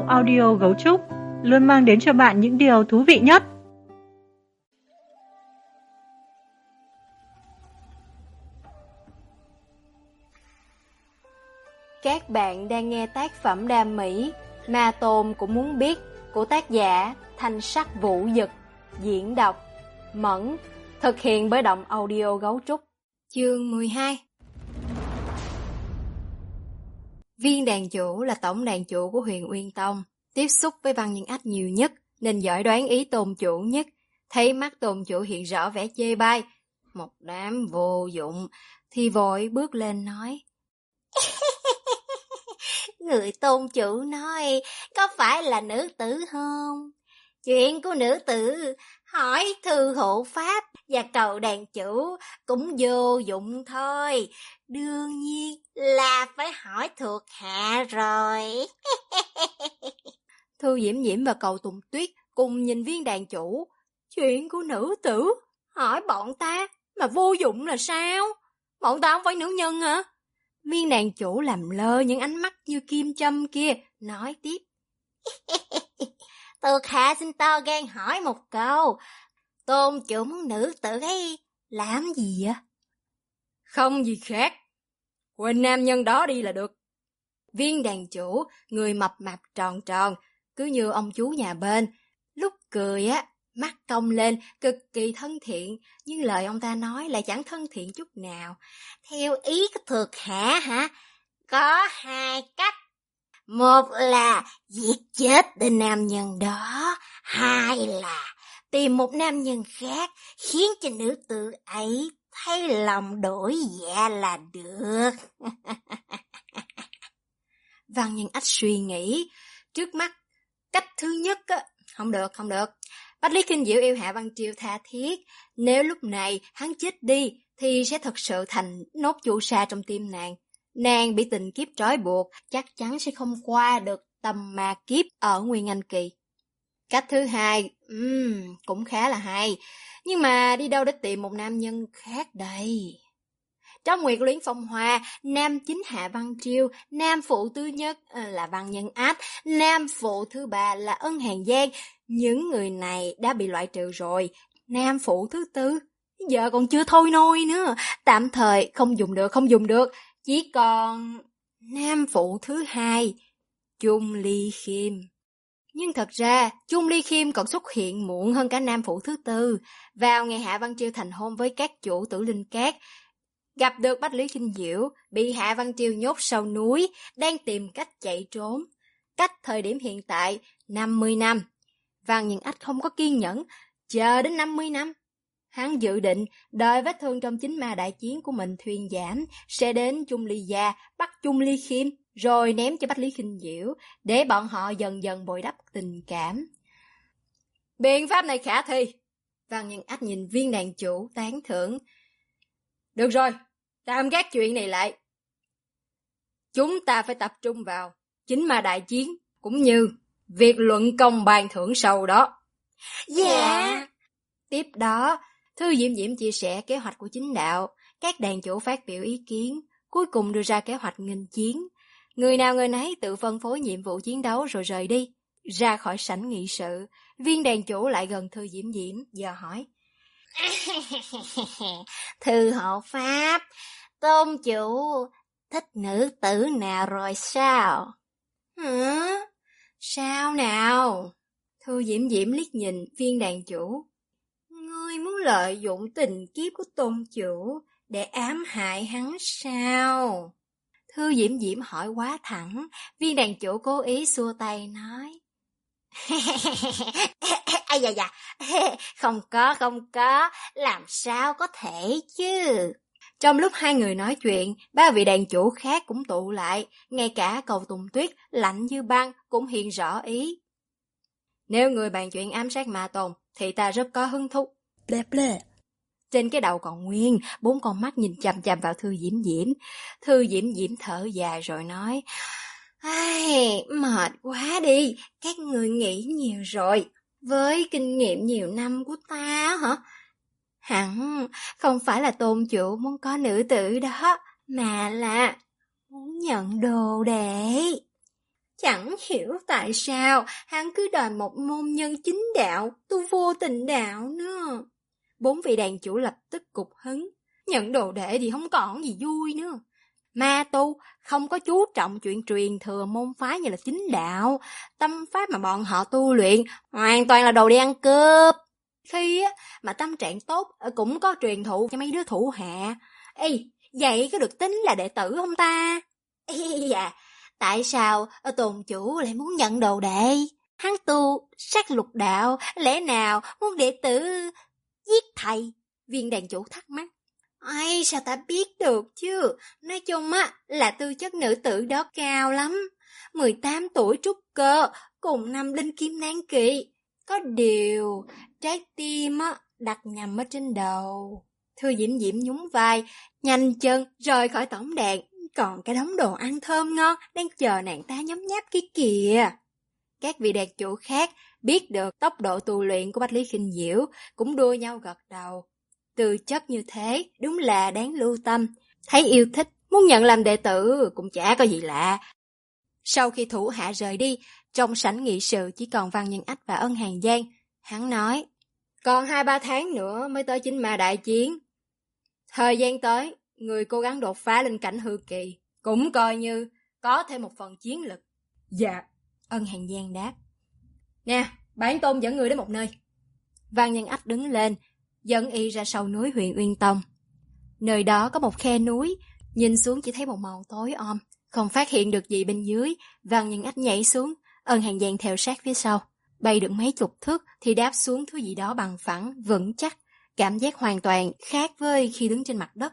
audio Gấu Trúc luôn mang đến cho bạn những điều thú vị nhất. Các bạn đang nghe tác phẩm đam mỹ Ma Tôn Cũng Muốn Biết của tác giả Thanh Sắc Vũ Dực, diễn đọc Mẫn, thực hiện bởi Động Audio Gấu Trúc. Chương 12. Viên đàn chủ là tổng đàn chủ của Huyền Uyên Tông, tiếp xúc với Văn Nhân Ách nhiều nhất nên giỏi đoán ý tôn chủ nhất. Thấy mắt tôn chủ hiện rõ vẻ chê bai, một đám vô dụng, thì vội bước lên nói: Người tôn chủ nói có phải là nữ tử không? Chuyện của nữ tử hỏi thư hộ pháp và cầu đàn chủ cũng vô dụng thôi. Đương nhiên là phải hỏi thuộc hạ rồi. Thư Diễm Diễm và Cầu Tùng Tuyết cùng nhìn viên đàn chủ. Chuyện của nữ tử hỏi bọn ta mà vô dụng là sao? Bọn ta không phải nữ nhân hả? Viên đàn chủ làm lơ những ánh mắt như kim châm kia, nói tiếp: Thuộc hạ xin to gan hỏi một câu, tôn chủ muốn nữ tử ấy làm gì vậy? Không gì khác, quên nam nhân đó đi là được. Viên đàn chủ, người mập mạp tròn tròn, cứ như ông chú nhà bên, lúc cười á, mắt cong lên, cực kỳ thân thiện, nhưng lời ông ta nói lại chẳng thân thiện chút nào. Theo ý của thuộc hạ hả? Có hai cách. Một là giết chết tên nam nhân đó, hai là tìm một nam nhân khác khiến cho nữ tử ấy thay lòng đổi dạ là được. Văn Nhân Ách suy nghĩ, trước mắt cách thứ nhất á, không được. Bách Lý Kinh Diệu yêu Hạ Văn Triều tha thiết, nếu lúc này hắn chết đi thì sẽ thật sự thành nốt chu sa trong tim nàng. Nàng bị tình kiếp trói buộc, chắc chắn sẽ không qua được tầm ma kiếp ở Nguyên Anh Kỳ. Cách thứ hai, cũng khá là hay, nhưng mà đi đâu để tìm một nam nhân khác đây? Trong Nguyệt Luyến Phong Hoa, nam chính Hạ Văn Triều, nam phụ thứ nhất là Văn Nhân Ách, nam phụ thứ ba là Ân Hàn Giang. Những người này đã bị loại trừ rồi. Nam phụ thứ tư, giờ còn chưa thôi nôi nữa, tạm thời không dùng được. Chỉ còn nam phụ thứ hai, Chung Ly Khiêm. Nhưng thật ra, Chung Ly Khiêm còn xuất hiện muộn hơn cả nam phụ thứ tư. Vào ngày Hạ Văn Triều thành hôn với các chủ Tử Linh Cát, gặp được Bách Lý Kinh Diệu, bị Hạ Văn Triều nhốt sau núi, đang tìm cách chạy trốn. Cách thời điểm hiện tại, 50 năm. Văn Nhân Ách không có kiên nhẫn, chờ đến 50 năm. Hắn dự định đợi vết thương trong chính ma đại chiến của mình thuyên giảm, sẽ đến Chung Ly Gia bắt Chung Ly Khiêm, rồi ném cho Bách Lý Kinh Diệu, để bọn họ dần dần bồi đắp tình cảm. Biện pháp này khả thi. Văn Nhân Ách nhìn viên đàn chủ tán thưởng. Được rồi, tạm gác chuyện này lại. Chúng ta phải tập trung vào chính ma đại chiến, cũng như việc luận công bàn thưởng sau đó. Dạ. Tiếp đó, Thư Diễm Diễm chia sẻ kế hoạch của chính đạo, các đàn chủ phát biểu ý kiến, cuối cùng đưa ra kế hoạch nghênh chiến. Người nào người nấy tự phân phối nhiệm vụ chiến đấu rồi rời đi. Ra khỏi sảnh nghị sự, viên đàn chủ lại gần Thư Diễm Diễm, giờ hỏi. Thư hộ pháp, tôn chủ thích nữ tử nào rồi sao? Hả? Sao nào? Thư Diễm Diễm liếc nhìn viên đàn chủ. Ngươi muốn lợi dụng tình kiếp của tôn chủ để ám hại hắn sao? Thư Diễm Diễm hỏi quá thẳng, viên đàn chủ cố ý xua tay nói. Ây da, không có, làm sao có thể chứ? Trong lúc hai người nói chuyện, ba vị đàn chủ khác cũng tụ lại, ngay cả Cầu Tùng Tuyết lạnh như băng cũng hiện rõ ý. Nếu người bàn chuyện ám sát Ma Tôn thì ta rất có hứng thú. Ble. Trên cái đầu còn nguyên, 4 con mắt nhìn chằm chằm vào Thư Diễm Diễm. Thư Diễm Diễm thở dài rồi nói. Mệt quá đi, các người nghĩ nhiều rồi. Với kinh nghiệm nhiều năm của ta hả? Hẳn không phải là tôn chủ muốn có nữ tử đó, mà là muốn nhận đồ đệ. Chẳng hiểu tại sao hắn cứ đòi một môn nhân chính đạo, tu vô tình đạo nữa. 4 vị đàn chủ lập tức cục hứng, nhận đồ đệ thì không còn gì vui nữa. Ma tu không có chú trọng chuyện truyền thừa môn phái như là chính đạo, tâm pháp mà bọn họ tu luyện hoàn toàn là đồ đi ăn cướp. Khi mà tâm trạng tốt cũng có truyền thụ cho mấy đứa thủ hạ. Ê, vậy có được tính là đệ tử không ta? Ê à, tại sao tôn chủ lại muốn nhận đồ đệ? Hắn tu sát lục đạo, lẽ nào muốn đệ tử giết thầy? Viên đàn chủ thắc mắc. Ai sao ta biết được chứ? Nói chung là tư chất nữ tử đó cao lắm. 18 tuổi trúc cơ, cùng 5 linh kim nan kỳ. Có điều, trái tim đặt nhầm ở trên đầu. Thư Diễm Diễm nhún vai, nhanh chân rời khỏi tổng đàn. Còn cái đống đồ ăn thơm ngon đang chờ nàng ta nhấm nháp kia kìa. Các vị đàn chủ khác biết được tốc độ tu luyện của Bách Lý Khinh Diễu cũng đua nhau gật đầu. Tư chất như thế đúng là đáng lưu tâm. Thấy yêu thích, muốn nhận làm đệ tử cũng chả có gì lạ. Sau khi thủ hạ rời đi, trong sảnh nghị sự chỉ còn Văn Nhân Ách và Ân Hàn Giang. Hắn nói, còn 2-3 tháng nữa mới tới chính ma đại chiến. Thời gian tới, người cố gắng đột phá lên cảnh hư kỳ, cũng coi như có thêm một phần chiến lực. Dạ, Ân Hàn Giang đáp. Nè, bản tôn dẫn người đến một nơi. Văn Nhân Ách đứng lên, dẫn y ra sau núi huyện Uyên Tông. Nơi đó có một khe núi, nhìn xuống chỉ thấy một màu tối om, không phát hiện được gì bên dưới. Văn Nhân Ách nhảy xuống, Ân Hàn Giang theo sát phía sau. Bay được mấy chục thước thì đáp xuống thứ gì đó bằng phẳng, vững chắc. Cảm giác hoàn toàn khác với khi đứng trên mặt đất.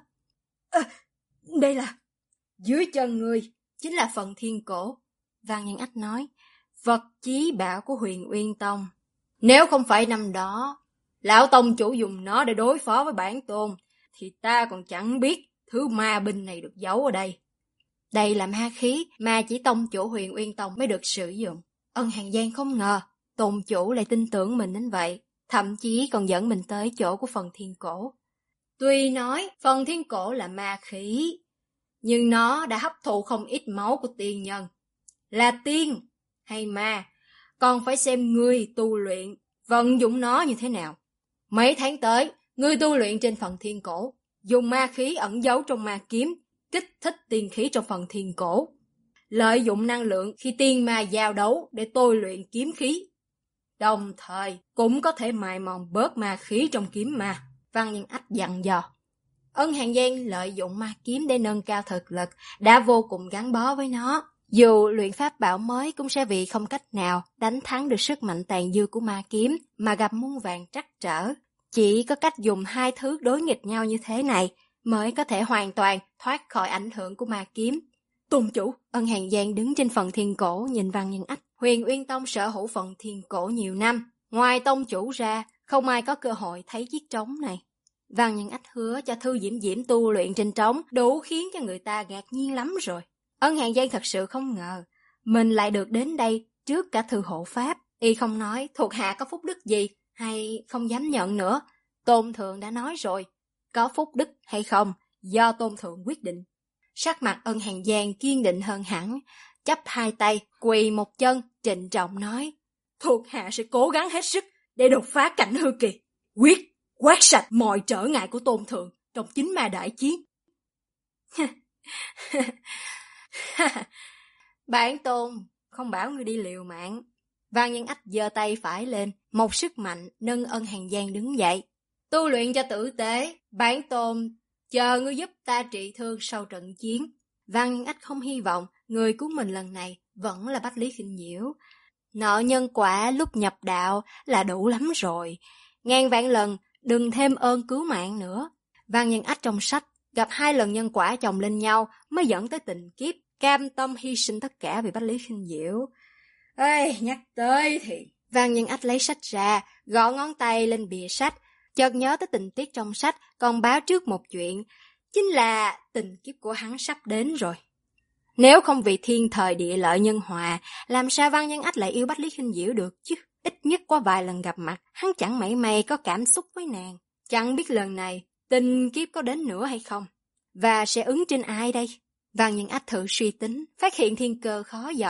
Đây là... Dưới chân người chính là phần thiên cổ. Văn Nhân Ách nói, vật chí bảo của huyền Uyên Tông. Nếu không phải năm đó lão tông chủ dùng nó để đối phó với bản tôn, thì ta còn chẳng biết thứ ma binh này được giấu ở đây. Đây là ma khí mà chỉ tông chủ huyền Uyên Tông mới được sử dụng. Ân Hàn Giang không ngờ tôn chủ lại tin tưởng mình đến vậy, thậm chí còn dẫn mình tới chỗ của phần thiên cổ. Tuy nói phần thiên cổ là ma khí, nhưng nó đã hấp thụ không ít máu của tiên nhân. Là tiên hay ma, còn phải xem ngươi tu luyện, vận dụng nó như thế nào. Mấy tháng tới, ngươi tu luyện trên phần thiên cổ, dùng ma khí ẩn giấu trong ma kiếm, kích thích tiên khí trong phần thiên cổ. Lợi dụng năng lượng khi tiên ma giao đấu để tôi luyện kiếm khí. Đồng thời, cũng có thể mài mòn bớt ma khí trong kiếm ma. Văn Nhân Ách dặn dò. Ân Hàn Giang lợi dụng ma kiếm để nâng cao thực lực, đã vô cùng gắn bó với nó. Dù luyện pháp bảo mới cũng sẽ vì không cách nào đánh thắng được sức mạnh tàn dư của ma kiếm mà gặp muôn vàn trắc trở. Chỉ có cách dùng hai thứ đối nghịch nhau như thế này mới có thể hoàn toàn thoát khỏi ảnh hưởng của ma kiếm. Tôn chủ, Ân Hàn Giang đứng trên phần thiên cổ nhìn Văn Nhân Ách. Huyền Uyên Tông sở hữu phần thiên cổ nhiều năm, ngoài tông chủ ra, không ai có cơ hội thấy chiếc trống này. Văn Nhân Ách hứa cho Thư Diễm Diễm tu luyện trên trống đủ khiến cho người ta ngạc nhiên lắm rồi. Ân Hàn Giang thật sự không ngờ mình lại được đến đây trước cả Thư hộ pháp. Y không nói thuộc hạ có phúc đức gì hay không dám nhận nữa. Tôn thượng đã nói rồi, có phúc đức hay không do tôn thượng quyết định. Sắc mặt Ân Hàn Giang kiên định hơn hẳn, chắp hai tay quỳ một chân trịnh trọng nói, thuộc hạ sẽ cố gắng hết sức để đột phá cảnh hư kỳ, quyết quét sạch mọi trở ngại của tôn thượng trong chính ma đại chiến. Bản tôn không bảo ngươi đi liều mạng. Văn Nhân Ách giơ tay phải lên, một sức mạnh nâng Ân Hàn Giang đứng dậy. Tu luyện cho tử tế, bản tôn chờ ngươi giúp ta trị thương sau trận chiến. Văn Nhân Ách không hy vọng người cứu mình lần này vẫn là Bách Lý Khinh Diễu. Nợ nhân quả lúc nhập đạo là đủ lắm rồi, ngàn vạn lần đừng thêm ơn cứu mạng nữa. Văn Nhân Ách trong sách gặp 2 lần nhân quả chồng lên nhau mới dẫn tới tình kiếp, cam tâm hy sinh tất cả vì Bách Lý Khinh Diễu. Ê, nhắc tới thì... Văn Nhân Ách lấy sách ra, gõ ngón tay lên bìa sách, chợt nhớ tới tình tiết trong sách còn báo trước một chuyện, chính là tình kiếp của hắn sắp đến rồi. Nếu không vì thiên thời địa lợi nhân hòa, làm sao Văn Nhân Ách lại yêu Bách Lý Khinh Diễu được chứ? Ít nhất qua vài lần gặp mặt, hắn chẳng mảy may có cảm xúc với nàng. Chẳng biết lần này tình kiếp có đến nữa hay không, và sẽ ứng trên ai đây? Văn Nhân Ách thử suy tính, phát hiện thiên cơ khó dò.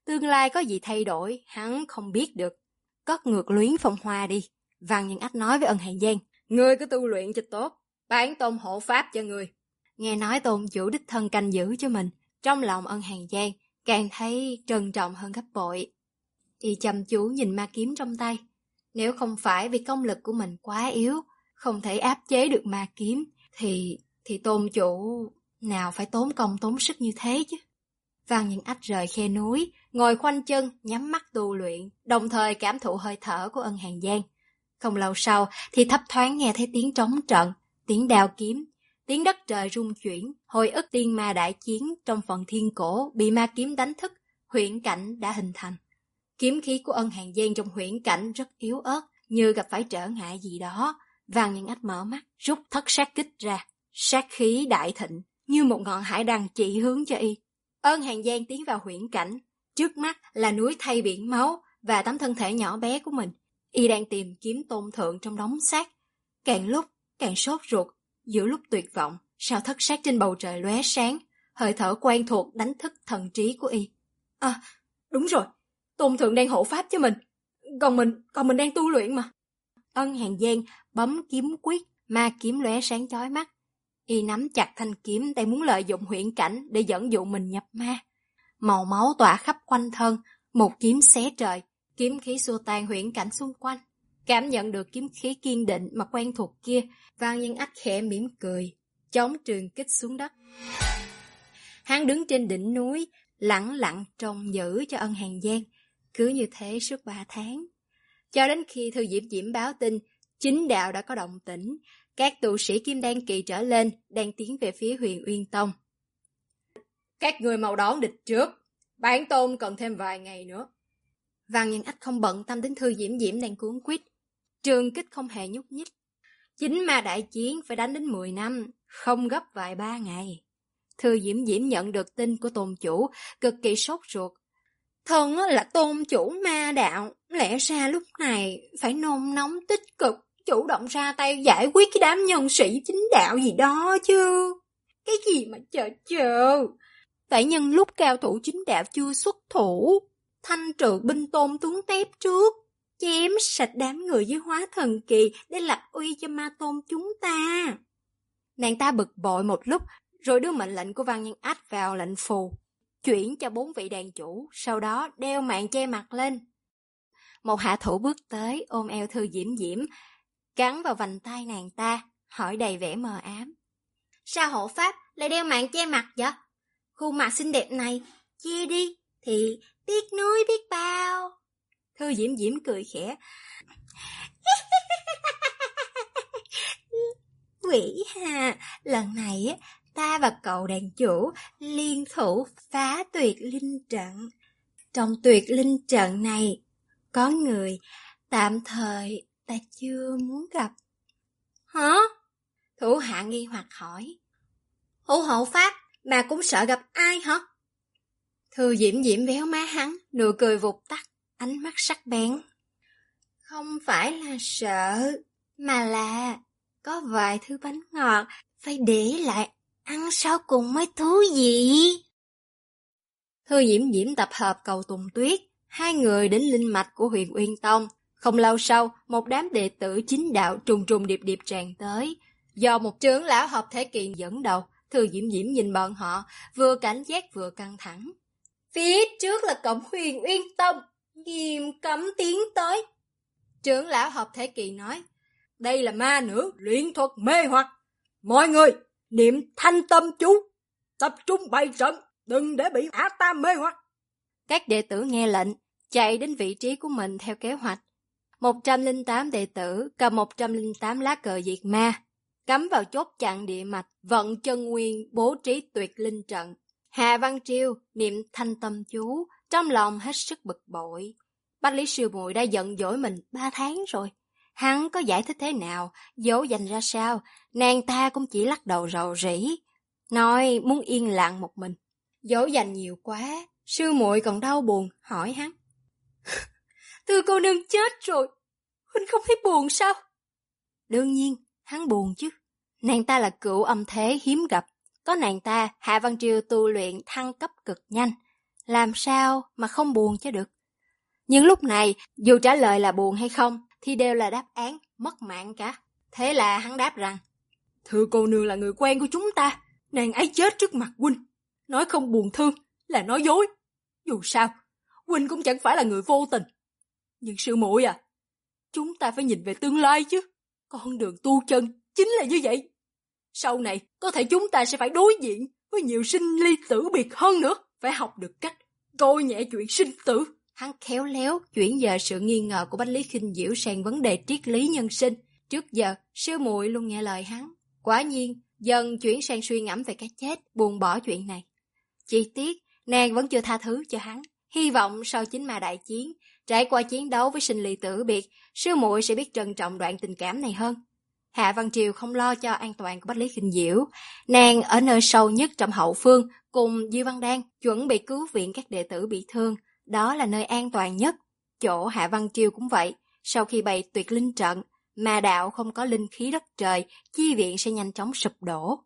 Tương lai có gì thay đổi, hắn không biết được. Cất ngược luyến phong hoa đi. Văn Nhân Ách nói với Ân Hàng Giang, ngươi cứ tu luyện cho tốt, bản tôn hộ pháp cho ngươi. Nghe nói tôn chủ đích thân canh giữ cho mình, trong lòng Ân Hàng Giang càng thấy trân trọng hơn gấp bội. Y chăm chú nhìn ma kiếm trong tay. Nếu không phải vì công lực của mình quá yếu, không thể áp chế được ma kiếm, thì tôn chủ nào phải tốn công tốn sức như thế chứ. Văn Nhân Ách rời khe núi, ngồi khoanh chân, nhắm mắt tu luyện, đồng thời cảm thụ hơi thở của Ân Hàng Giang. Không lâu sau thì thấp thoáng nghe thấy tiếng trống trận, tiếng đao kiếm, tiếng đất trời rung chuyển, hồi ức tiên ma đại chiến trong phần thiên cổ bị ma kiếm đánh thức, huyễn cảnh đã hình thành. Kiếm khí của Ân Hàng Giang trong huyễn cảnh rất yếu ớt, như gặp phải trở ngại gì đó. Văn Nhân Ách mở mắt, rút thất sát kích ra, sát khí đại thịnh, như một ngọn hải đăng chỉ hướng cho y. Ân Hàng Giang tiến vào huyễn cảnh, trước mắt là núi thay biển máu và tấm thân thể nhỏ bé của mình. Y đang tìm kiếm tôn thượng trong đống xác, càng lúc càng sốt ruột. Giữa lúc tuyệt vọng, sao thất sát trên bầu trời lóe sáng, hơi thở quen thuộc đánh thức thần trí của y. À, đúng rồi, tôn thượng đang hộ pháp cho mình, còn mình đang tu luyện mà. Ân Hàng Giang bấm kiếm quyết, ma kiếm lóe sáng chói mắt. Y nắm chặt thanh kiếm, đang muốn lợi dụng huyễn cảnh để dẫn dụ mình nhập ma. Màu máu tỏa khắp quanh thân, một kiếm xé trời, kiếm khí xua tan huyễn cảnh xung quanh. Cảm nhận được kiếm khí kiên định mà quen thuộc kia, Văn Nhân Ách khẽ mỉm cười, chống trường kích xuống đất. Hắn đứng trên đỉnh núi, lẳng lặng trông giữ cho Ân Hàng Giang, cứ như thế suốt 3 tháng. Cho đến khi Thư Diễm Diễm báo tin, chính đạo đã có động tĩnh, các tu sĩ Kim Đan kỳ trở lên đang tiến về phía Huyền Uyên Tông. Các người mau đón địch trước, bản tôn cần thêm vài ngày nữa. Văn Nhân Ách không bận tâm đến Thư Diễm Diễm đang cuống quýt. Trường kích không hề nhúc nhích. Chính ma đại chiến phải đánh đến 10 năm, không gấp vài 3 ngày. Thư Diễm Diễm nhận được tin của tôn chủ, cực kỳ sốt ruột. Thần là tôn chủ ma đạo, lẽ ra lúc này phải nôn nóng tích cực, chủ động ra tay giải quyết cái đám nhân sĩ chính đạo gì đó chứ. Cái gì mà chờ. Phải nhân lúc cao thủ chính đạo chưa xuất thủ, thanh trừ binh tôn tướng tép trước, chém sạch đám người với hóa thần kỳ để lập uy cho ma tôn chúng ta. Nàng ta bực bội một lúc, rồi đưa mệnh lệnh của Văn Nhân Ách vào lệnh phù, chuyển cho 4 vị đàn chủ, sau đó đeo mạng che mặt lên. Một hạ thủ bước tới, ôm eo Thư Diễm Diễm, cắn vào vành tai nàng ta, hỏi đầy vẻ mờ ám. Sao hộ pháp lại đeo mạng che mặt vậy? Khuôn mặt xinh đẹp này, che đi, thì tiếc nuối biết bao. Thư Diễm Diễm cười khẽ. Quỷ hà, lần này ta và cậu đàn chủ liên thủ phá tuyệt linh trận. Trong tuyệt linh trận này, có người tạm thời ta chưa muốn gặp. Hả? Thủ hạ nghi hoặc hỏi. Hộ pháp, mà cũng sợ gặp ai hả? Thư Diễm Diễm véo má hắn, nụ cười vụt tắt, ánh mắt sắc bén. Không phải là sợ, mà là có vài thứ bánh ngọt phải để lại ăn sau cùng mới thú vị. Thư Diễm Diễm tập hợp cầu Tùng Tuyết, hai người đến linh mạch của Huyền Uyên Tông. Không lâu sau, một đám đệ tử chính đạo trùng trùng điệp điệp tràn tới. Do một trưởng lão hợp thể kỳ dẫn đầu, Thư Diễm Diễm nhìn bọn họ, vừa cảnh giác vừa căng thẳng. Phía trước là cổng Huyền Uyên Tông, nghiêm cấm tiến tới. Trưởng lão hợp thể kỳ nói, đây là ma nữ luyện thuật mê hoặc. Mọi người, niệm thanh tâm chú, tập trung bày trận, đừng để bị ả ta mê hoặc. Các đệ tử nghe lệnh, chạy đến vị trí của mình theo kế hoạch. 108 đệ tử cầm 108 lá cờ diệt ma, cắm vào chốt chặn địa mạch, vận chân nguyên bố trí tuyệt linh trận. Hà Văn Triêu niệm thanh tâm chú, trong lòng hết sức bực bội. Bách Lý Sư Muội đã giận dỗi mình 3 tháng rồi. Hắn có giải thích thế nào, dỗ dành ra sao, nàng ta cũng chỉ lắc đầu rầu rĩ, nói muốn yên lặng một mình. Dỗ dành nhiều quá, sư muội còn đau buồn, hỏi hắn. Thư cô nương chết rồi, huynh không thấy buồn sao? Đương nhiên, hắn buồn chứ. Nàng ta là cựu âm thế hiếm gặp. Có nàng ta, Hạ Văn Triều tu luyện thăng cấp cực nhanh. làm sao mà không buồn cho được. Nhưng lúc này, dù trả lời là buồn hay không, thì đều là đáp án mất mạng cả. Thế là hắn đáp rằng, thưa cô nương là người quen của chúng ta, nàng ấy chết trước mặt huynh. Nói không buồn thương là nói dối. Dù sao, huynh cũng chẳng phải là người vô tình. Nhưng sư muội à, chúng ta phải nhìn về tương lai chứ. Con đường tu chân chính là như vậy. Sau này, có thể chúng ta sẽ phải đối diện với nhiều sinh ly tử biệt hơn nữa. Phải học được cách coi nhẹ chuyện sinh tử. Hắn khéo léo chuyển dời sự nghi ngờ của Bách Lý Khinh Diễu sang vấn đề triết lý nhân sinh. Trước giờ, sư muội luôn nghe lời hắn. Quả nhiên, dần chuyển sang suy ngẫm về cái chết, buông bỏ chuyện này. Chỉ tiếc, nàng vẫn chưa tha thứ cho hắn. Hy vọng sau chính ma đại chiến, trải qua chiến đấu với sinh ly tử biệt, sư muội sẽ biết trân trọng đoạn tình cảm này hơn. Hạ Văn Triều không lo cho an toàn của Bách Lý Khinh Diễu. Nàng ở nơi sâu nhất trong hậu phương, cùng Diêu Văn Đan chuẩn bị cứu viện các đệ tử bị thương. Đó là nơi an toàn nhất. Chỗ Hạ Văn Triều cũng vậy. Sau khi bày tuyệt linh trận, ma đạo không có linh khí đất trời, chi viện sẽ nhanh chóng sụp đổ.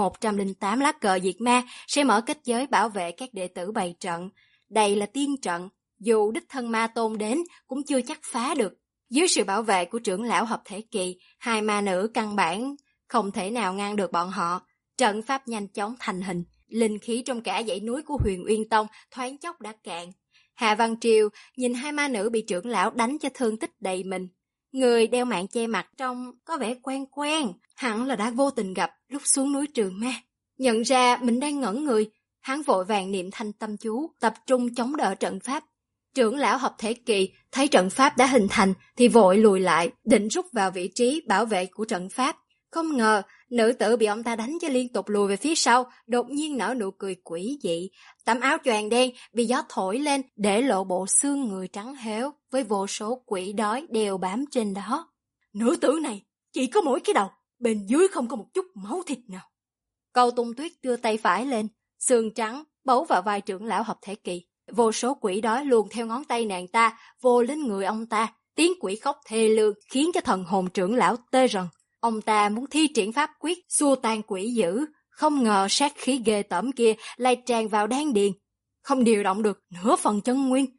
108 lá cờ diệt ma sẽ mở kết giới bảo vệ các đệ tử bày trận. Đây là tiên trận, dù đích thân ma tôn đến cũng chưa chắc phá được. Dưới sự bảo vệ của trưởng lão hợp thể kỳ, hai ma nữ căn bản không thể nào ngăn được bọn họ. Trận pháp nhanh chóng thành hình, linh khí trong cả dãy núi của Huyền Uyên Tông thoáng chốc đã cạn. Hạ Văn Triều nhìn hai ma nữ bị trưởng lão đánh cho thương tích đầy mình. Người đeo mạng che mặt trông có vẻ quen quen, hẳn là đã vô tình gặp lúc xuống núi Trường Ma. Nhận ra mình đang ngẩn người, hắn vội vàng niệm thanh tâm chú, tập trung chống đỡ trận pháp. Trưởng lão hợp thể kỳ thấy trận pháp đã hình thành thì vội lùi lại, định rút vào vị trí bảo vệ của trận pháp. Không ngờ, nữ tử bị ông ta đánh cho liên tục lùi về phía sau, đột nhiên nở nụ cười quỷ dị. Tấm áo choàng đen bị gió thổi lên để lộ bộ xương người trắng héo với vô số quỷ đói đều bám trên đó. Nữ tử này chỉ có mỗi cái đầu, bên dưới không có một chút máu thịt nào. Câu Tung Tuyết đưa tay phải lên, xương trắng bấu vào vai trưởng lão hợp thể kỳ. Vô số quỷ đói luồn theo ngón tay nàng ta, vô lên người ông ta. Tiếng quỷ khóc thê lương khiến cho thần hồn trưởng lão tê rần. Ông ta muốn thi triển pháp quyết xua tan quỷ dữ, không ngờ sát khí ghê tởm kia lại tràn vào đan điền, không điều động được nửa phần chân nguyên.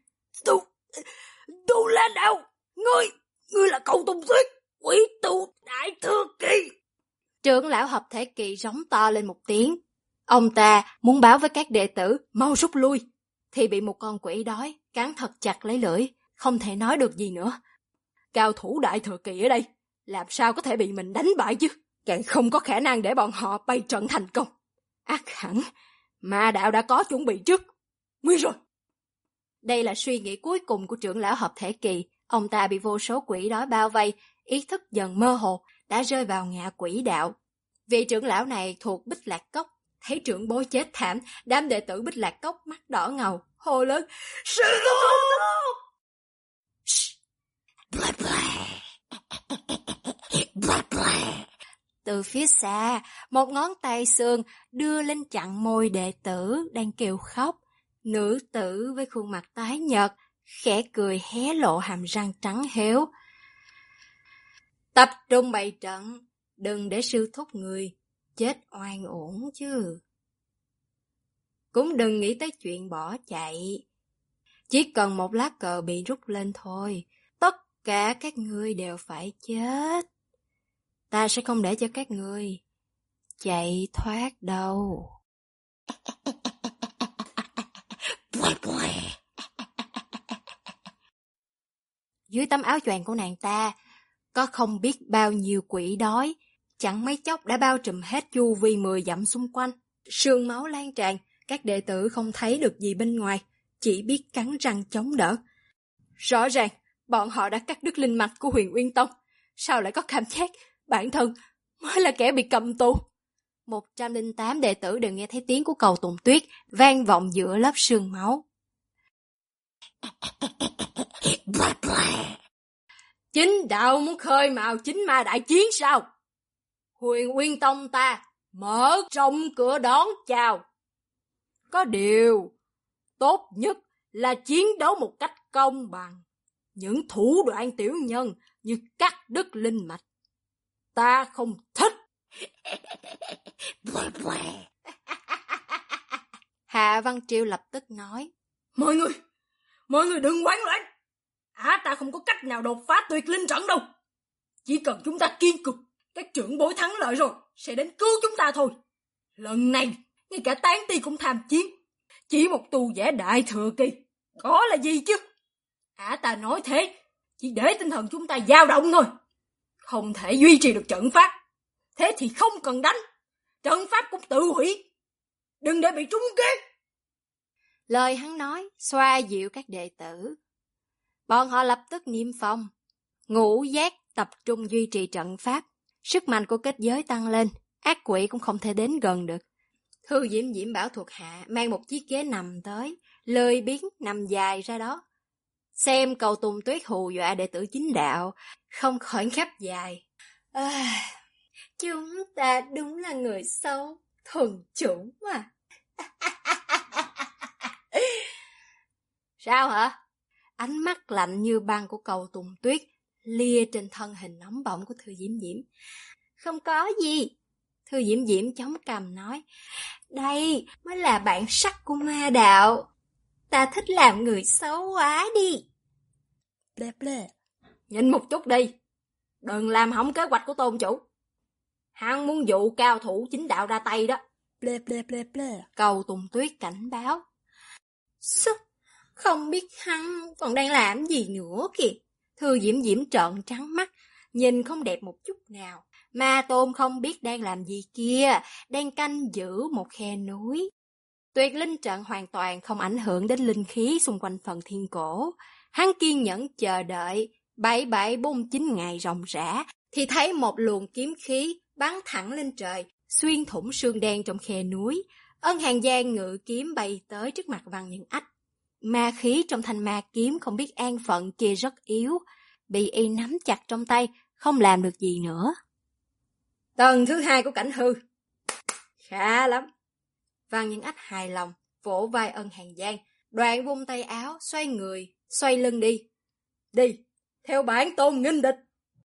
Tu La Đạo, ngươi là Câu Tung Tuyết, quỷ tu đại thừa kỳ. Trưởng lão hợp thể kỳ rống to lên một tiếng. Ông ta muốn báo với các đệ tử mau rút lui, thì bị một con quỷ đói cắn thật chặt lấy lưỡi, không thể nói được gì nữa. Cao thủ đại thừa kỳ ở đây, làm sao có thể bị mình đánh bại chứ? Càng không có khả năng để bọn họ bày trận thành công. Ác hẳn, ma đạo đã có chuẩn bị trước. Nguy rồi! Đây là suy nghĩ cuối cùng của trưởng lão hợp thể kỳ. Ông ta bị vô số quỷ đói bao vây, ý thức dần mơ hồ, đã rơi vào ngạ quỷ đạo. Vị trưởng lão này thuộc Bích Lạc Cốc. Thấy trưởng bối chết thảm, đám đệ tử Bích Lạc Cốc mắt đỏ ngầu, hô lớn: Sư thúc! Từ phía xa, một ngón tay xương đưa lên chặn môi đệ tử đang kêu khóc. Nữ tử với khuôn mặt tái nhợt, khẽ cười hé lộ hàm răng trắng héo. Tập trung bày trận, đừng để sư thúc người chết oan uổng chứ. Cũng đừng nghĩ tới chuyện bỏ chạy. Chỉ cần một lá cờ bị rút lên thôi, tất cả các ngươi đều phải chết. Ta sẽ không để cho các ngươi chạy thoát đâu. Dưới tấm áo choàng của nàng ta, có không biết bao nhiêu quỷ đói, chẳng mấy chốc đã bao trùm hết chu vi 10 dặm xung quanh. Sương máu lan tràn, các đệ tử không thấy được gì bên ngoài, chỉ biết cắn răng chống đỡ. Rõ ràng, bọn họ đã cắt đứt linh mạch của Huyền Uyên Tông. Sao lại có cảm giác bản thân mới là kẻ bị cầm tù? 108 đệ tử đều nghe thấy tiếng của Cầu Tùng Tuyết vang vọng giữa lớp sương máu. Chính đạo muốn khơi mào chính ma đại chiến sao? Huyền Uyên Tông ta mở rộng cửa đón chào. Có điều, tốt nhất là chiến đấu một cách công bằng. Những thủ đoạn tiểu nhân như cắt đứt linh mạch, ta không thích. Hạ Văn Triều lập tức nói, Mọi người đừng hoảng loạn. Ta không có cách nào đột phá tuyệt linh trận đâu. Chỉ cần chúng ta kiên cường, các trưởng bối thắng lợi rồi sẽ đến cứu chúng ta thôi. Lần này, ngay cả tán ti cũng tham chiến. Chỉ một tu giả đại thừa kỳ, có là gì chứ? Ta nói thế, chỉ để tinh thần chúng ta dao động thôi. Không thể duy trì được trận pháp. Thế thì không cần đánh, trận pháp cũng tự hủy. Đừng để bị trúng kế. Lời hắn nói xoa dịu các đệ tử. Bọn họ lập tức niệm phong, ngũ giác tập trung duy trì trận pháp. Sức mạnh của kết giới tăng lên, ác quỷ cũng không thể đến gần được. Thư Diễm Diễm bảo thuộc hạ mang một chiếc ghế nằm tới, lười biếng nằm dài ra đó. Xem Cầu Tùng Tuyết hù dọa đệ tử chính đạo, không khỏi khắp dài. Chúng ta đúng là người xấu, thuần chủng mà. Sao hả? Ánh mắt lạnh như băng của Cầu Tùng Tuyết lia trên thân hình nóng bỏng của Thư Diễm Diễm. Không có gì. Thư Diễm Diễm chống cằm nói, đây mới là bản sắc của ma đạo. Ta thích làm người xấu quá đi. Ble ble. Nhìn một chút đi, đừng làm hỏng kế hoạch của tôn chủ. Hắn muốn dụ cao thủ chính đạo ra tay đó. Ble ble ble ble. Cầu Tùng Tuyết cảnh báo. Không biết hắn còn đang làm gì nữa kìa. Thư Diễm Diễm trợn trắng mắt, nhìn không đẹp một chút nào. Ma Tôn không biết đang làm gì kia, đang canh giữ một khe núi. Tuyệt linh trận hoàn toàn không ảnh hưởng đến linh khí xung quanh phần thiên cổ. Hắn kiên nhẫn chờ đợi 7749 ngày ròng rã, thì thấy một luồng kiếm khí bắn thẳng lên trời, xuyên thủng sương đen trong khe núi. Ân Hàn Giang ngự kiếm bay tới trước mặt Văn Nhân Ách. Ma khí trong thanh ma kiếm không biết an phận kia rất yếu, bị y nắm chặt trong tay, không làm được gì nữa. Tầng thứ 2 của cảnh hư. Khá lắm. Văn Nhân Ách hài lòng, vỗ vai Ân Hàn Giang, đoạn vung tay áo, xoay người, xoay lưng đi. Đi, theo bản tôn nghinh địch.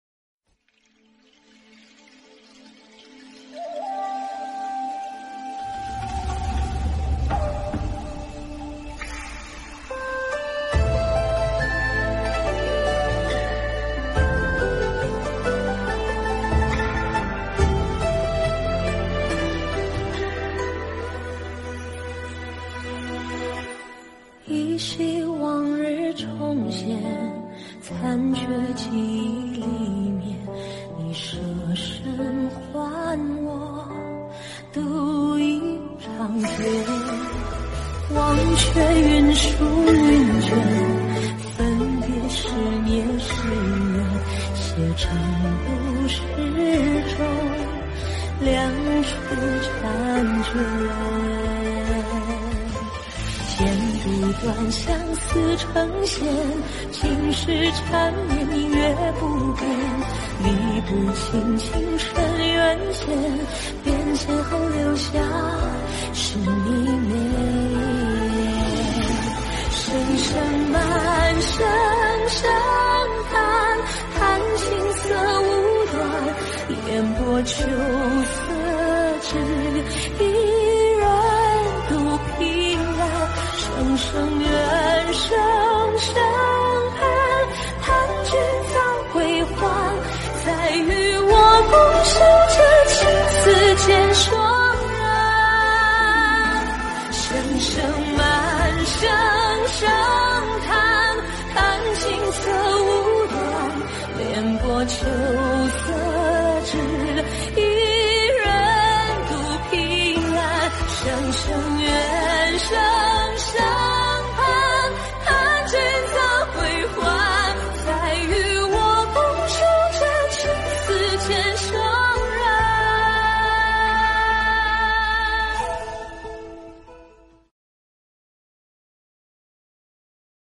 依稀往日重现，残缺记忆里面，你舍身还我度一场劫。忘却云舒云卷，分别是孽是缘，写成故事中两处婵娟。剪不断相思成线，情是缠绵明月不变，理不清情深缘浅，变迁后留下是你美。声声满声声叹，叹青涩无端，烟波秋色只一人独凭栏。声声怨，声声恨，叹君早归还，再与我共守这青丝渐霜染。声声满，声声叹，叹青涩无端，莲波秋色只